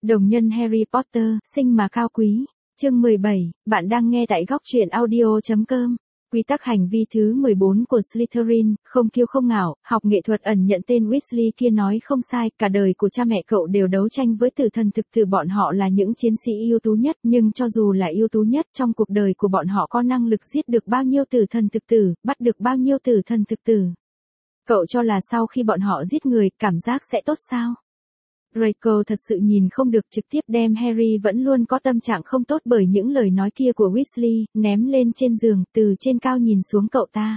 Đồng nhân Harry Potter, sinh mà cao quý. Chương 17, bạn đang nghe tại góc truyện audio.com. Quy tắc hành vi thứ 14 của Slytherin, không kiêu không ngạo, học nghệ thuật ẩn nhận tên Weasley kia nói không sai, cả đời của cha mẹ cậu đều đấu tranh với tử thần thực tử, bọn họ là những chiến sĩ ưu tú nhất, nhưng cho dù là ưu tú nhất trong cuộc đời của bọn họ có năng lực giết được bao nhiêu tử thần thực tử, bắt được bao nhiêu tử thần thực tử. Cậu cho là sau khi bọn họ giết người, cảm giác sẽ tốt sao? Draco thật sự nhìn không được, trực tiếp đem Harry vẫn luôn có tâm trạng không tốt bởi những lời nói kia của Weasley, ném lên trên giường, từ trên cao nhìn xuống cậu ta.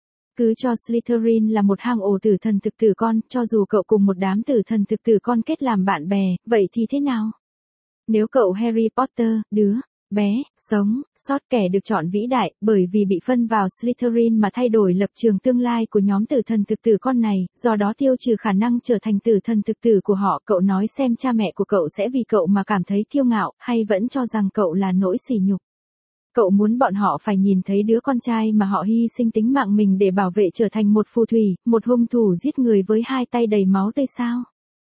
Cứ cho Slytherin là một hang ổ tử thần thực tử con, cho dù cậu cùng một đám tử thần thực tử con kết làm bạn bè, vậy thì thế nào? Nếu cậu Harry Potter, đứa bé, sống, sót kẻ được chọn vĩ đại, bởi vì bị phân vào Slytherin mà thay đổi lập trường tương lai của nhóm tử thần thực tử con này, do đó tiêu trừ khả năng trở thành tử thần thực tử của họ, cậu nói xem cha mẹ của cậu sẽ vì cậu mà cảm thấy kiêu ngạo, hay vẫn cho rằng cậu là nỗi sỉ nhục. Cậu muốn bọn họ phải nhìn thấy đứa con trai mà họ hy sinh tính mạng mình để bảo vệ trở thành một phù thủy, một hung thủ giết người với hai tay đầy máu tươi sao?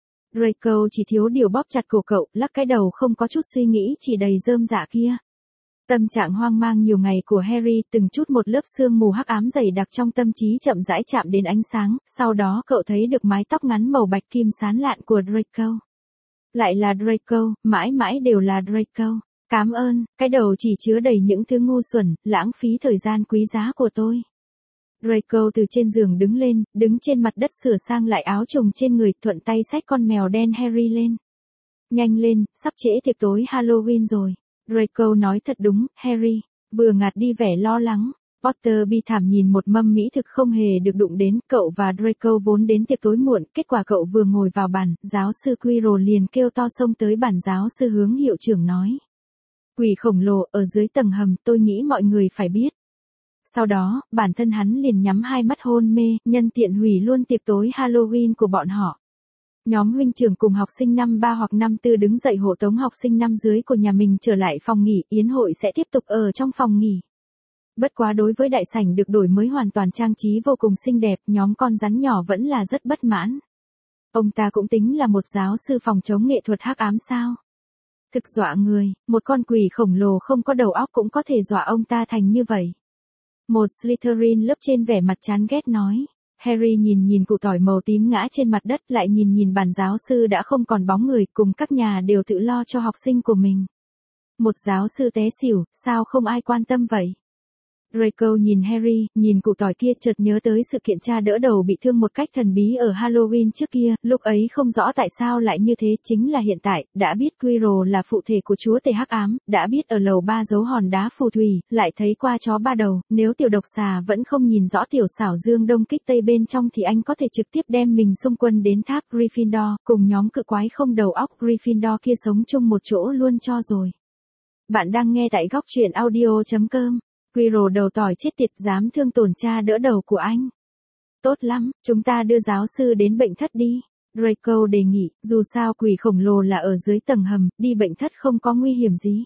Draco chỉ thiếu điều bóp chặt cổ cậu, lắc cái đầu không có chút suy nghĩ, chỉ đầy rơm dạ kia. Tâm trạng hoang mang nhiều ngày của Harry, từng chút một lớp sương mù hắc ám dày đặc trong tâm trí chậm rãi chạm đến ánh sáng, sau đó cậu thấy được mái tóc ngắn màu bạch kim sáng lạn của Draco. Lại là Draco, mãi mãi đều là Draco. Cảm ơn, cái đầu chỉ chứa đầy những thứ ngu xuẩn, lãng phí thời gian quý giá của tôi. Draco từ trên giường đứng lên, đứng trên mặt đất sửa sang lại áo trùng trên người, thuận tay xách con mèo đen Harry lên. Nhanh lên, sắp trễ tiệc tối Halloween rồi. Draco nói thật đúng, Harry, vừa ngạt đi vẻ lo lắng. Potter bi thảm nhìn một mâm mỹ thực không hề được đụng đến, cậu và Draco vốn đến tiệc tối muộn, kết quả cậu vừa ngồi vào bàn, giáo sư Quirrell liền kêu to xông tới bàn, giáo sư hướng hiệu trưởng nói. Quỷ khổng lồ, ở dưới tầng hầm, tôi nghĩ mọi người phải biết. Sau đó, bản thân hắn liền nhắm hai mắt hôn mê, nhân tiện hủy luôn tiệc tối Halloween của bọn họ. Nhóm huynh trưởng cùng học sinh năm 3 hoặc năm 4 đứng dậy hộ tống học sinh năm dưới của nhà mình trở lại phòng nghỉ, yến hội sẽ tiếp tục ở trong phòng nghỉ. Bất quá đối với đại sảnh được đổi mới hoàn toàn trang trí vô cùng xinh đẹp, nhóm con rắn nhỏ vẫn là rất bất mãn. Ông ta cũng tính là một giáo sư phòng chống nghệ thuật hắc ám sao? Thực dọa người, một con quỷ khổng lồ không có đầu óc cũng có thể dọa ông ta thành như vậy. Một Slytherin lớp trên vẻ mặt chán ghét nói. Harry nhìn củ tỏi màu tím ngã trên mặt đất, lại nhìn bàn giáo sư đã không còn bóng người, cùng các nhà đều tự lo cho học sinh của mình. Một giáo sư té xỉu, sao không ai quan tâm vậy? Draco nhìn Harry, nhìn củ tỏi kia, chợt nhớ tới sự kiện cha đỡ đầu bị thương một cách thần bí ở Halloween trước kia, lúc ấy không rõ tại sao lại như thế, chính là hiện tại, đã biết Quirrell là phụ thể của chúa tể hắc ám, đã biết ở lầu 3 giấu hòn đá phù thủy, lại thấy qua chó ba đầu, nếu tiểu độc xà vẫn không nhìn rõ tiểu xảo dương đông kích tây bên trong thì anh có thể trực tiếp đem mình xung quân đến tháp Gryffindor, cùng nhóm cự quái không đầu óc Gryffindor kia sống chung một chỗ luôn cho rồi. Bạn đang nghe tại góc truyện audio.com. Quirrell đầu tỏi chết tiệt, dám thương tổn cha đỡ đầu của anh. Tốt lắm, chúng ta đưa giáo sư đến bệnh thất đi. Draco đề nghị, dù sao quỷ khổng lồ là ở dưới tầng hầm, đi bệnh thất không có nguy hiểm gì.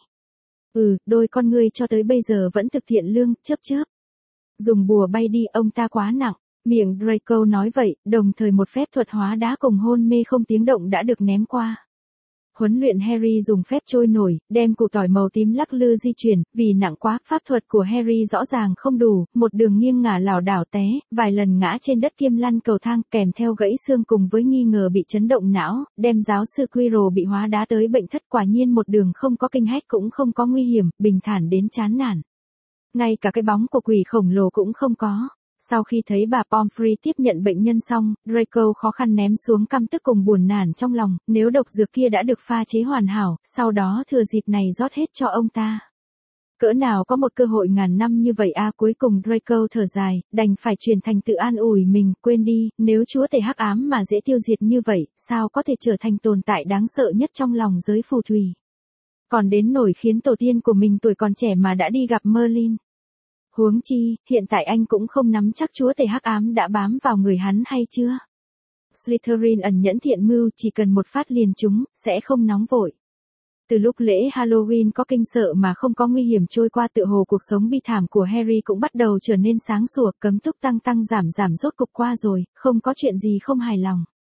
Đôi con ngươi cho tới bây giờ vẫn thực thiện lương, chớp chớp. Dùng bùa bay đi, ông ta quá nặng. Miệng Draco nói vậy, đồng thời một phép thuật hóa đá cùng hôn mê không tiếng động đã được ném qua. Huấn luyện Harry dùng phép trôi nổi, đem củ tỏi màu tím lắc lư di chuyển, vì nặng quá, pháp thuật của Harry rõ ràng không đủ, một đường nghiêng ngả lảo đảo té, vài lần ngã trên đất kiêm lăn cầu thang, kèm theo gãy xương cùng với nghi ngờ bị chấn động não, đem giáo sư Quirrell bị hóa đá tới bệnh thất, quả nhiên một đường không có kinh hách cũng không có nguy hiểm, bình thản đến chán nản. Ngay cả cái bóng của quỷ khổng lồ cũng không có. Sau khi thấy bà Pomfrey tiếp nhận bệnh nhân xong, Draco khó khăn ném xuống căm tức cùng buồn nản trong lòng, nếu độc dược kia đã được pha chế hoàn hảo, sau đó thừa dịp này rót hết cho ông ta. Cỡ nào có một cơ hội ngàn năm như vậy à, cuối cùng Draco thở dài, đành phải truyền thành tự an ủi mình, quên đi, nếu chúa tể hắc ám mà dễ tiêu diệt như vậy, sao có thể trở thành tồn tại đáng sợ nhất trong lòng giới phù thủy. Còn đến nổi khiến tổ tiên của mình tuổi còn trẻ mà đã đi gặp Merlin. Huống chi, hiện tại anh cũng không nắm chắc chúa tể hắc ám đã bám vào người hắn hay chưa. Slytherin ẩn nhẫn thiện mưu, chỉ cần một phát liền trúng, sẽ không nóng vội. Từ lúc lễ Halloween có kinh sợ mà không có nguy hiểm trôi qua, tựa hồ cuộc sống bi thảm của Harry cũng bắt đầu trở nên sáng sủa, cấm túc tăng giảm rốt cục qua rồi, không có chuyện gì không hài lòng.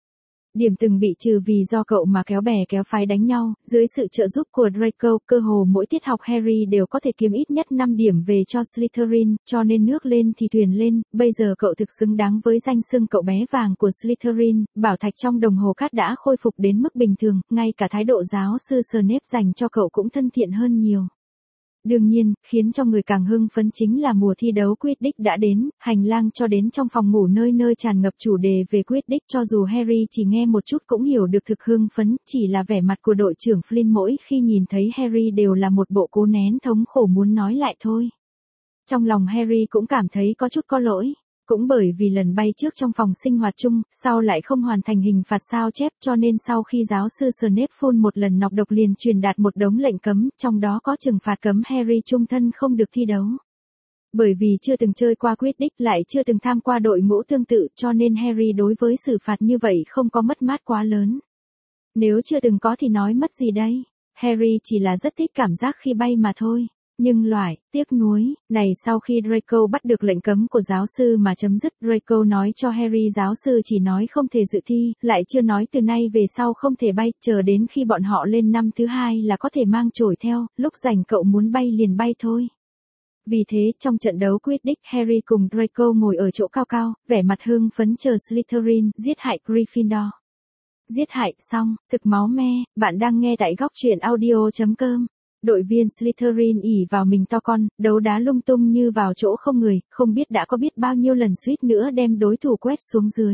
Điểm từng bị trừ vì do cậu mà kéo bè kéo phái đánh nhau, dưới sự trợ giúp của Draco, cơ hồ mỗi tiết học Harry đều có thể kiếm ít nhất 5 điểm về cho Slytherin, cho nên nước lên thì thuyền lên, bây giờ cậu thực xứng đáng với danh xưng cậu bé vàng của Slytherin. Bảo thạch trong đồng hồ cát đã khôi phục đến mức bình thường, ngay cả thái độ giáo sư Snape dành cho cậu cũng thân thiện hơn nhiều. Đương nhiên, khiến cho người càng hưng phấn chính là mùa thi đấu Quidditch đã đến, hành lang cho đến trong phòng ngủ nơi nơi tràn ngập chủ đề về Quidditch, cho dù Harry chỉ nghe một chút cũng hiểu được thực hưng phấn, chỉ là vẻ mặt của đội trưởng Flynn mỗi khi nhìn thấy Harry đều là một bộ cố nén thống khổ muốn nói lại thôi. Trong lòng Harry cũng cảm thấy có chút có lỗi. Cũng bởi vì lần bay trước trong phòng sinh hoạt chung, sau lại không hoàn thành hình phạt sao chép, cho nên sau khi giáo sư Snape phun một lần nọc độc liền truyền đạt một đống lệnh cấm, trong đó có trừng phạt cấm Harry chung thân không được thi đấu. Bởi vì chưa từng chơi qua Quidditch lại chưa từng tham qua đội ngũ tương tự, cho nên Harry đối với xử phạt như vậy không có mất mát quá lớn. Nếu chưa từng có thì nói mất gì đây? Harry chỉ là rất thích cảm giác khi bay mà thôi. Nhưng tiếc nuối, này sau khi Draco bắt được lệnh cấm của giáo sư mà chấm dứt, Draco nói cho Harry giáo sư chỉ nói không thể dự thi, lại chưa nói từ nay về sau không thể bay, chờ đến khi bọn họ lên năm thứ 2 là có thể mang chổi theo, lúc rảnh cậu muốn bay liền bay thôi. Vì thế, trong trận đấu Quidditch, Harry cùng Draco ngồi ở chỗ cao cao, vẻ mặt hưng phấn chờ Slytherin giết hại Gryffindor. Giết hại xong, thực máu me, bạn đang nghe tại góc truyện audio.com. Đội viên Slytherin ỉ vào mình to con, đấu đá lung tung như vào chỗ không người, không biết đã có biết bao nhiêu lần suýt nữa đem đối thủ quét xuống dưới.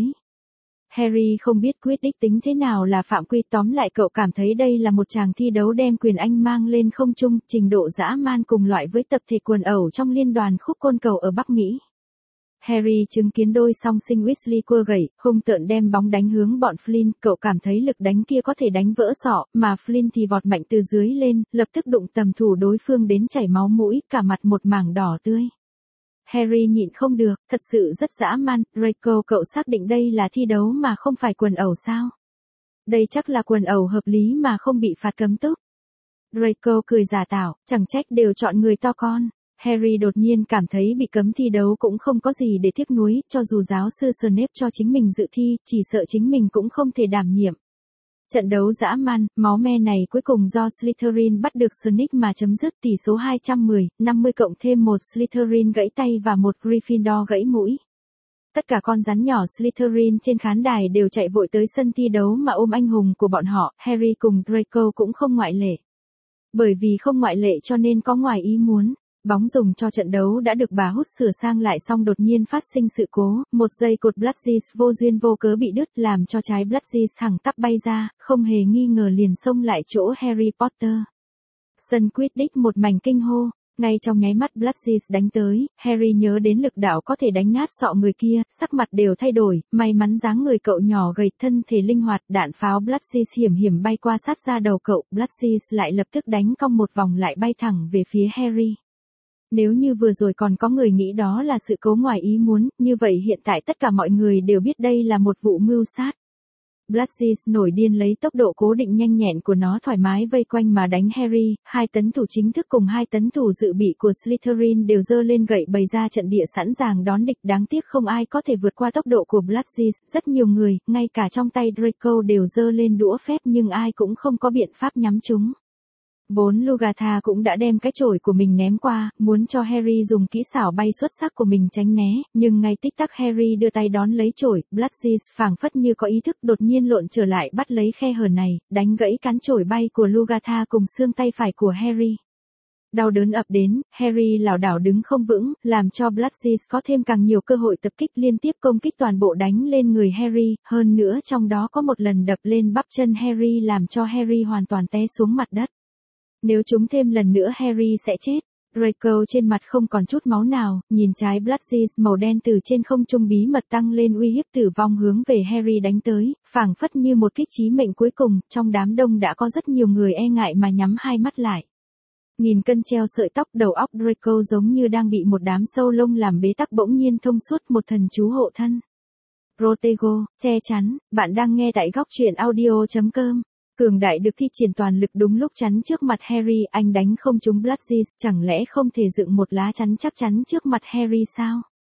Harry không biết Quidditch tính thế nào là phạm quy, tóm lại cậu cảm thấy đây là một tràng thi đấu đem quyền Anh mang lên không trung, trình độ dã man cùng loại với tập thể quần ẩu trong liên đoàn khúc côn cầu ở Bắc Mỹ. Harry chứng kiến đôi song sinh Weasley cua gẩy, hung tợn đem bóng đánh hướng bọn Flynn, cậu cảm thấy lực đánh kia có thể đánh vỡ sọ, mà Flynn thì vọt mạnh từ dưới lên, lập tức đụng tầm thủ đối phương đến chảy máu mũi, cả mặt một mảng đỏ tươi. Harry nhịn không được, thật sự rất dã man. Draco, cậu xác định đây là thi đấu mà không phải quần ẩu sao? Đây chắc là quần ẩu hợp lý mà không bị phạt cấm túc. Draco cười giả tạo, chẳng trách đều chọn người to con. Harry đột nhiên cảm thấy bị cấm thi đấu cũng không có gì để tiếc nuối, cho dù giáo sư Snape cho chính mình dự thi, chỉ sợ chính mình cũng không thể đảm nhiệm. Trận đấu dã man, máu me này cuối cùng do Slytherin bắt được Snape mà chấm dứt, tỷ số 210, 50 cộng thêm một Slytherin gãy tay và một Gryffindor gãy mũi. Tất cả con rắn nhỏ Slytherin trên khán đài đều chạy vội tới sân thi đấu mà ôm anh hùng của bọn họ, Harry cùng Draco cũng không ngoại lệ. Bởi vì không ngoại lệ cho nên có ngoài ý muốn. Bóng dùng cho trận đấu đã được bà hút sửa sang lại xong đột nhiên phát sinh sự cố, một dây cột Bludgeis vô duyên vô cớ bị đứt làm cho trái Bludgeis thẳng tắp bay ra, không hề nghi ngờ liền xông lại chỗ Harry Potter. Sân Quidditch một mảnh kinh hô, ngay trong nháy mắt Bludgeis đánh tới, Harry nhớ đến lực đạo có thể đánh nát sọ người kia, sắc mặt đều thay đổi, may mắn dáng người cậu nhỏ gầy, thân thể linh hoạt, đạn pháo Bludgeis hiểm hiểm bay qua sát ra đầu cậu, Bludgeis lại lập tức đánh cong một vòng lại bay thẳng về phía Harry. Nếu như vừa rồi còn có người nghĩ đó là sự cố ngoài ý muốn, như vậy hiện tại tất cả mọi người đều biết đây là một vụ mưu sát. Bludgeis nổi điên lấy tốc độ cố định nhanh nhẹn của nó thoải mái vây quanh mà đánh Harry, 2 tấn thủ chính thức cùng 2 tấn thủ dự bị của Slytherin đều giơ lên gậy bày ra trận địa sẵn sàng đón địch, đáng tiếc không ai có thể vượt qua tốc độ của Bludgeis, rất nhiều người, ngay cả trong tay Draco đều giơ lên đũa phép nhưng ai cũng không có biện pháp nhắm chúng. Vốn Lugatha cũng đã đem cái chổi của mình ném qua, muốn cho Harry dùng kỹ xảo bay xuất sắc của mình tránh né, nhưng ngay tích tắc Harry đưa tay đón lấy chổi, Bludgeis phảng phất như có ý thức đột nhiên lộn trở lại bắt lấy khe hở này, đánh gãy cán chổi bay của Lugatha cùng xương tay phải của Harry. Đau đớn ập đến, Harry lảo đảo đứng không vững, làm cho Bludgeis có thêm càng nhiều cơ hội tập kích liên tiếp công kích toàn bộ đánh lên người Harry, hơn nữa trong đó có một lần đập lên bắp chân Harry làm cho Harry hoàn toàn té xuống mặt đất. Nếu trúng thêm lần nữa Harry sẽ chết. Draco trên mặt không còn chút máu nào, nhìn trái Bludgeis màu đen từ trên không trung bí mật tăng lên uy hiếp tử vong hướng về Harry đánh tới, phảng phất như một kích chí mệnh cuối cùng, trong đám đông đã có rất nhiều người e ngại mà nhắm hai mắt lại. Nghìn cân treo sợi tóc, đầu óc Draco giống như đang bị một đám sâu lông làm bế tắc bỗng nhiên thông suốt, một thần chú hộ thân. Protego, che chắn, bạn đang nghe tại góc truyện audio.com. Cường đại được thi triển toàn lực đúng lúc chắn trước mặt Harry, anh đánh không trúng Bludgeis, chẳng lẽ không thể dựng một lá chắn chắc chắn trước mặt Harry sao?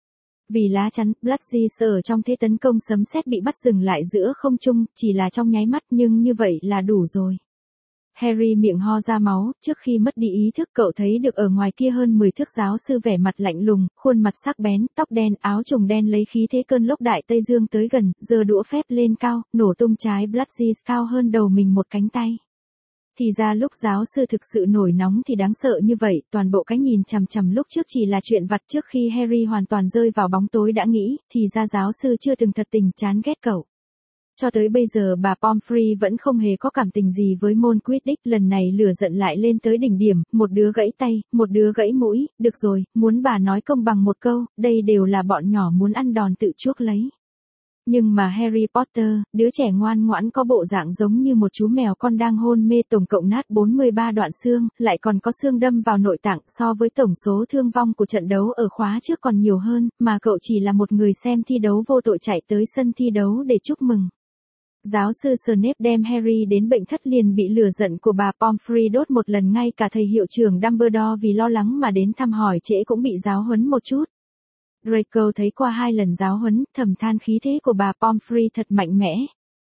Vì lá chắn, Bloodzies ở trong thế tấn công sấm sét bị bắt dừng lại giữa không trung, chỉ là trong nháy mắt nhưng như vậy là đủ rồi. Harry miệng ho ra máu, trước khi mất đi ý thức cậu thấy được ở ngoài kia hơn 10 thước giáo sư vẻ mặt lạnh lùng, khuôn mặt sắc bén, tóc đen, áo trùng đen lấy khí thế cơn lốc đại Tây Dương tới gần, giơ đũa phép lên cao, nổ tung trái Bloodzies cao hơn đầu mình một cánh tay. Thì ra lúc giáo sư thực sự nổi nóng thì đáng sợ như vậy, toàn bộ cái nhìn chằm chằm lúc trước chỉ là chuyện vặt trước khi Harry hoàn toàn rơi vào bóng tối đã nghĩ, thì ra giáo sư chưa từng thật tình chán ghét cậu. Cho tới bây giờ bà Pomfrey vẫn không hề có cảm tình gì với môn Quidditch, lần này lửa giận lại lên tới đỉnh điểm, một đứa gãy tay, một đứa gãy mũi, được rồi, muốn bà nói công bằng một câu, đây đều là bọn nhỏ muốn ăn đòn tự chuốc lấy. Nhưng mà Harry Potter, đứa trẻ ngoan ngoãn có bộ dạng giống như một chú mèo con đang hôn mê tổng cộng nát 43 đoạn xương, lại còn có xương đâm vào nội tạng so với tổng số thương vong của trận đấu ở khóa trước còn nhiều hơn, mà cậu chỉ là một người xem thi đấu vô tội chạy tới sân thi đấu để chúc mừng. Giáo sư Snape đem Harry đến bệnh thất liền bị lửa giận của bà Pomfrey đốt một lần, ngay cả thầy hiệu trưởng Dumbledore vì lo lắng mà đến thăm hỏi trễ cũng bị giáo huấn một chút. Draco thấy qua 2 lần giáo huấn, thầm than khí thế của bà Pomfrey thật mạnh mẽ.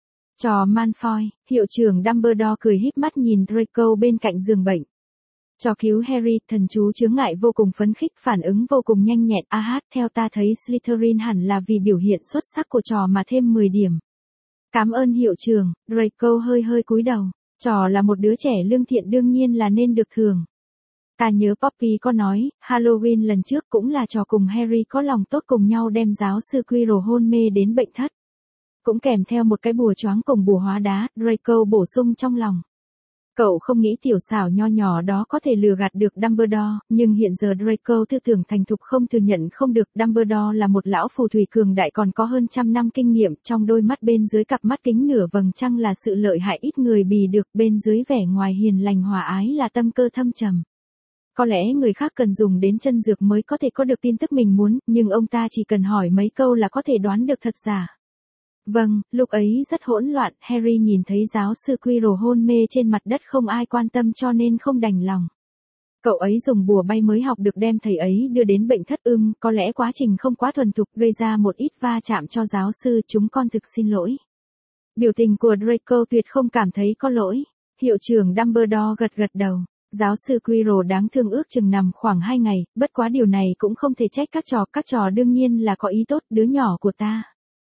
Trò Malfoy, hiệu trưởng Dumbledore cười híp mắt nhìn Draco bên cạnh giường bệnh. Trò cứu Harry, thần chú chướng ngại vô cùng phấn khích, phản ứng vô cùng nhanh nhẹn. Theo ta thấy Slytherin hẳn là vì biểu hiện xuất sắc của trò mà thêm 10 điểm. Cảm ơn hiệu trưởng, Draco hơi hơi cúi đầu. Trò là một đứa trẻ lương thiện đương nhiên là nên được thưởng. Ta nhớ Poppy có nói, Halloween lần trước cũng là trò cùng Harry có lòng tốt cùng nhau đem giáo sư Quirrell hôn mê đến bệnh thất. Cũng kèm theo một cái bùa choáng cùng bùa hóa đá, Draco bổ sung trong lòng. Cậu không nghĩ tiểu xảo nho nhỏ đó có thể lừa gạt được Dumbledore, nhưng hiện giờ Draco tư tưởng thành thục không thừa nhận không được. Dumbledore là một lão phù thủy cường đại còn có hơn 100 năm kinh nghiệm, trong đôi mắt bên dưới cặp mắt kính nửa vầng trăng là sự lợi hại ít người bì được, bên dưới vẻ ngoài hiền lành hòa ái là tâm cơ thâm trầm. Có lẽ người khác cần dùng đến chân dược mới có thể có được tin tức mình muốn, nhưng ông ta chỉ cần hỏi mấy câu là có thể đoán được thật giả. Vâng, lúc ấy rất hỗn loạn, Harry nhìn thấy giáo sư Quirrell hôn mê trên mặt đất không ai quan tâm cho nên không đành lòng. Cậu ấy dùng bùa bay mới học được đem thầy ấy đưa đến bệnh thất, có lẽ quá trình không quá thuần thục gây ra một ít va chạm cho giáo sư, chúng con thực xin lỗi. Biểu tình của Draco tuyệt không cảm thấy có lỗi. Hiệu trưởng Dumbledore gật gật đầu. Giáo sư Quirrell đáng thương ước chừng nằm khoảng 2 ngày, bất quá điều này cũng không thể trách các trò đương nhiên là có ý tốt, đứa nhỏ của ta.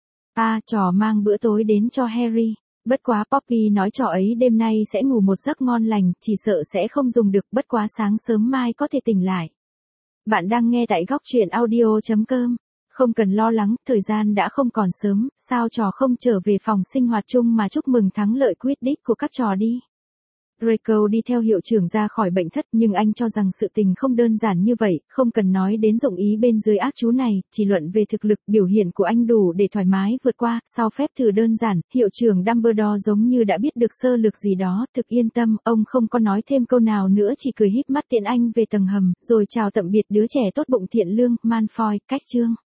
Trò mang bữa tối đến cho Harry. Bất quá Poppy nói trò ấy đêm nay sẽ ngủ một giấc ngon lành, chỉ sợ sẽ không dùng được, bất quá sáng sớm mai có thể tỉnh lại. Bạn đang nghe tại góc truyện audio.com. Không cần lo lắng, thời gian đã không còn sớm, sao trò không trở về phòng sinh hoạt chung mà chúc mừng thắng lợi Quidditch của các trò đi. Draco đi theo hiệu trưởng ra khỏi bệnh thất, nhưng anh cho rằng sự tình không đơn giản như vậy, không cần nói đến dụng ý bên dưới ác chú này, chỉ luận về thực lực, biểu hiện của anh đủ để thoải mái vượt qua. Sau phép thử đơn giản, hiệu trưởng Dumbledore giống như đã biết được sơ lược gì đó, thực yên tâm, ông không có nói thêm câu nào nữa, chỉ cười híp mắt tiễn anh về tầng hầm, rồi chào tạm biệt đứa trẻ tốt bụng thiện lương. Malfoy, cách chương.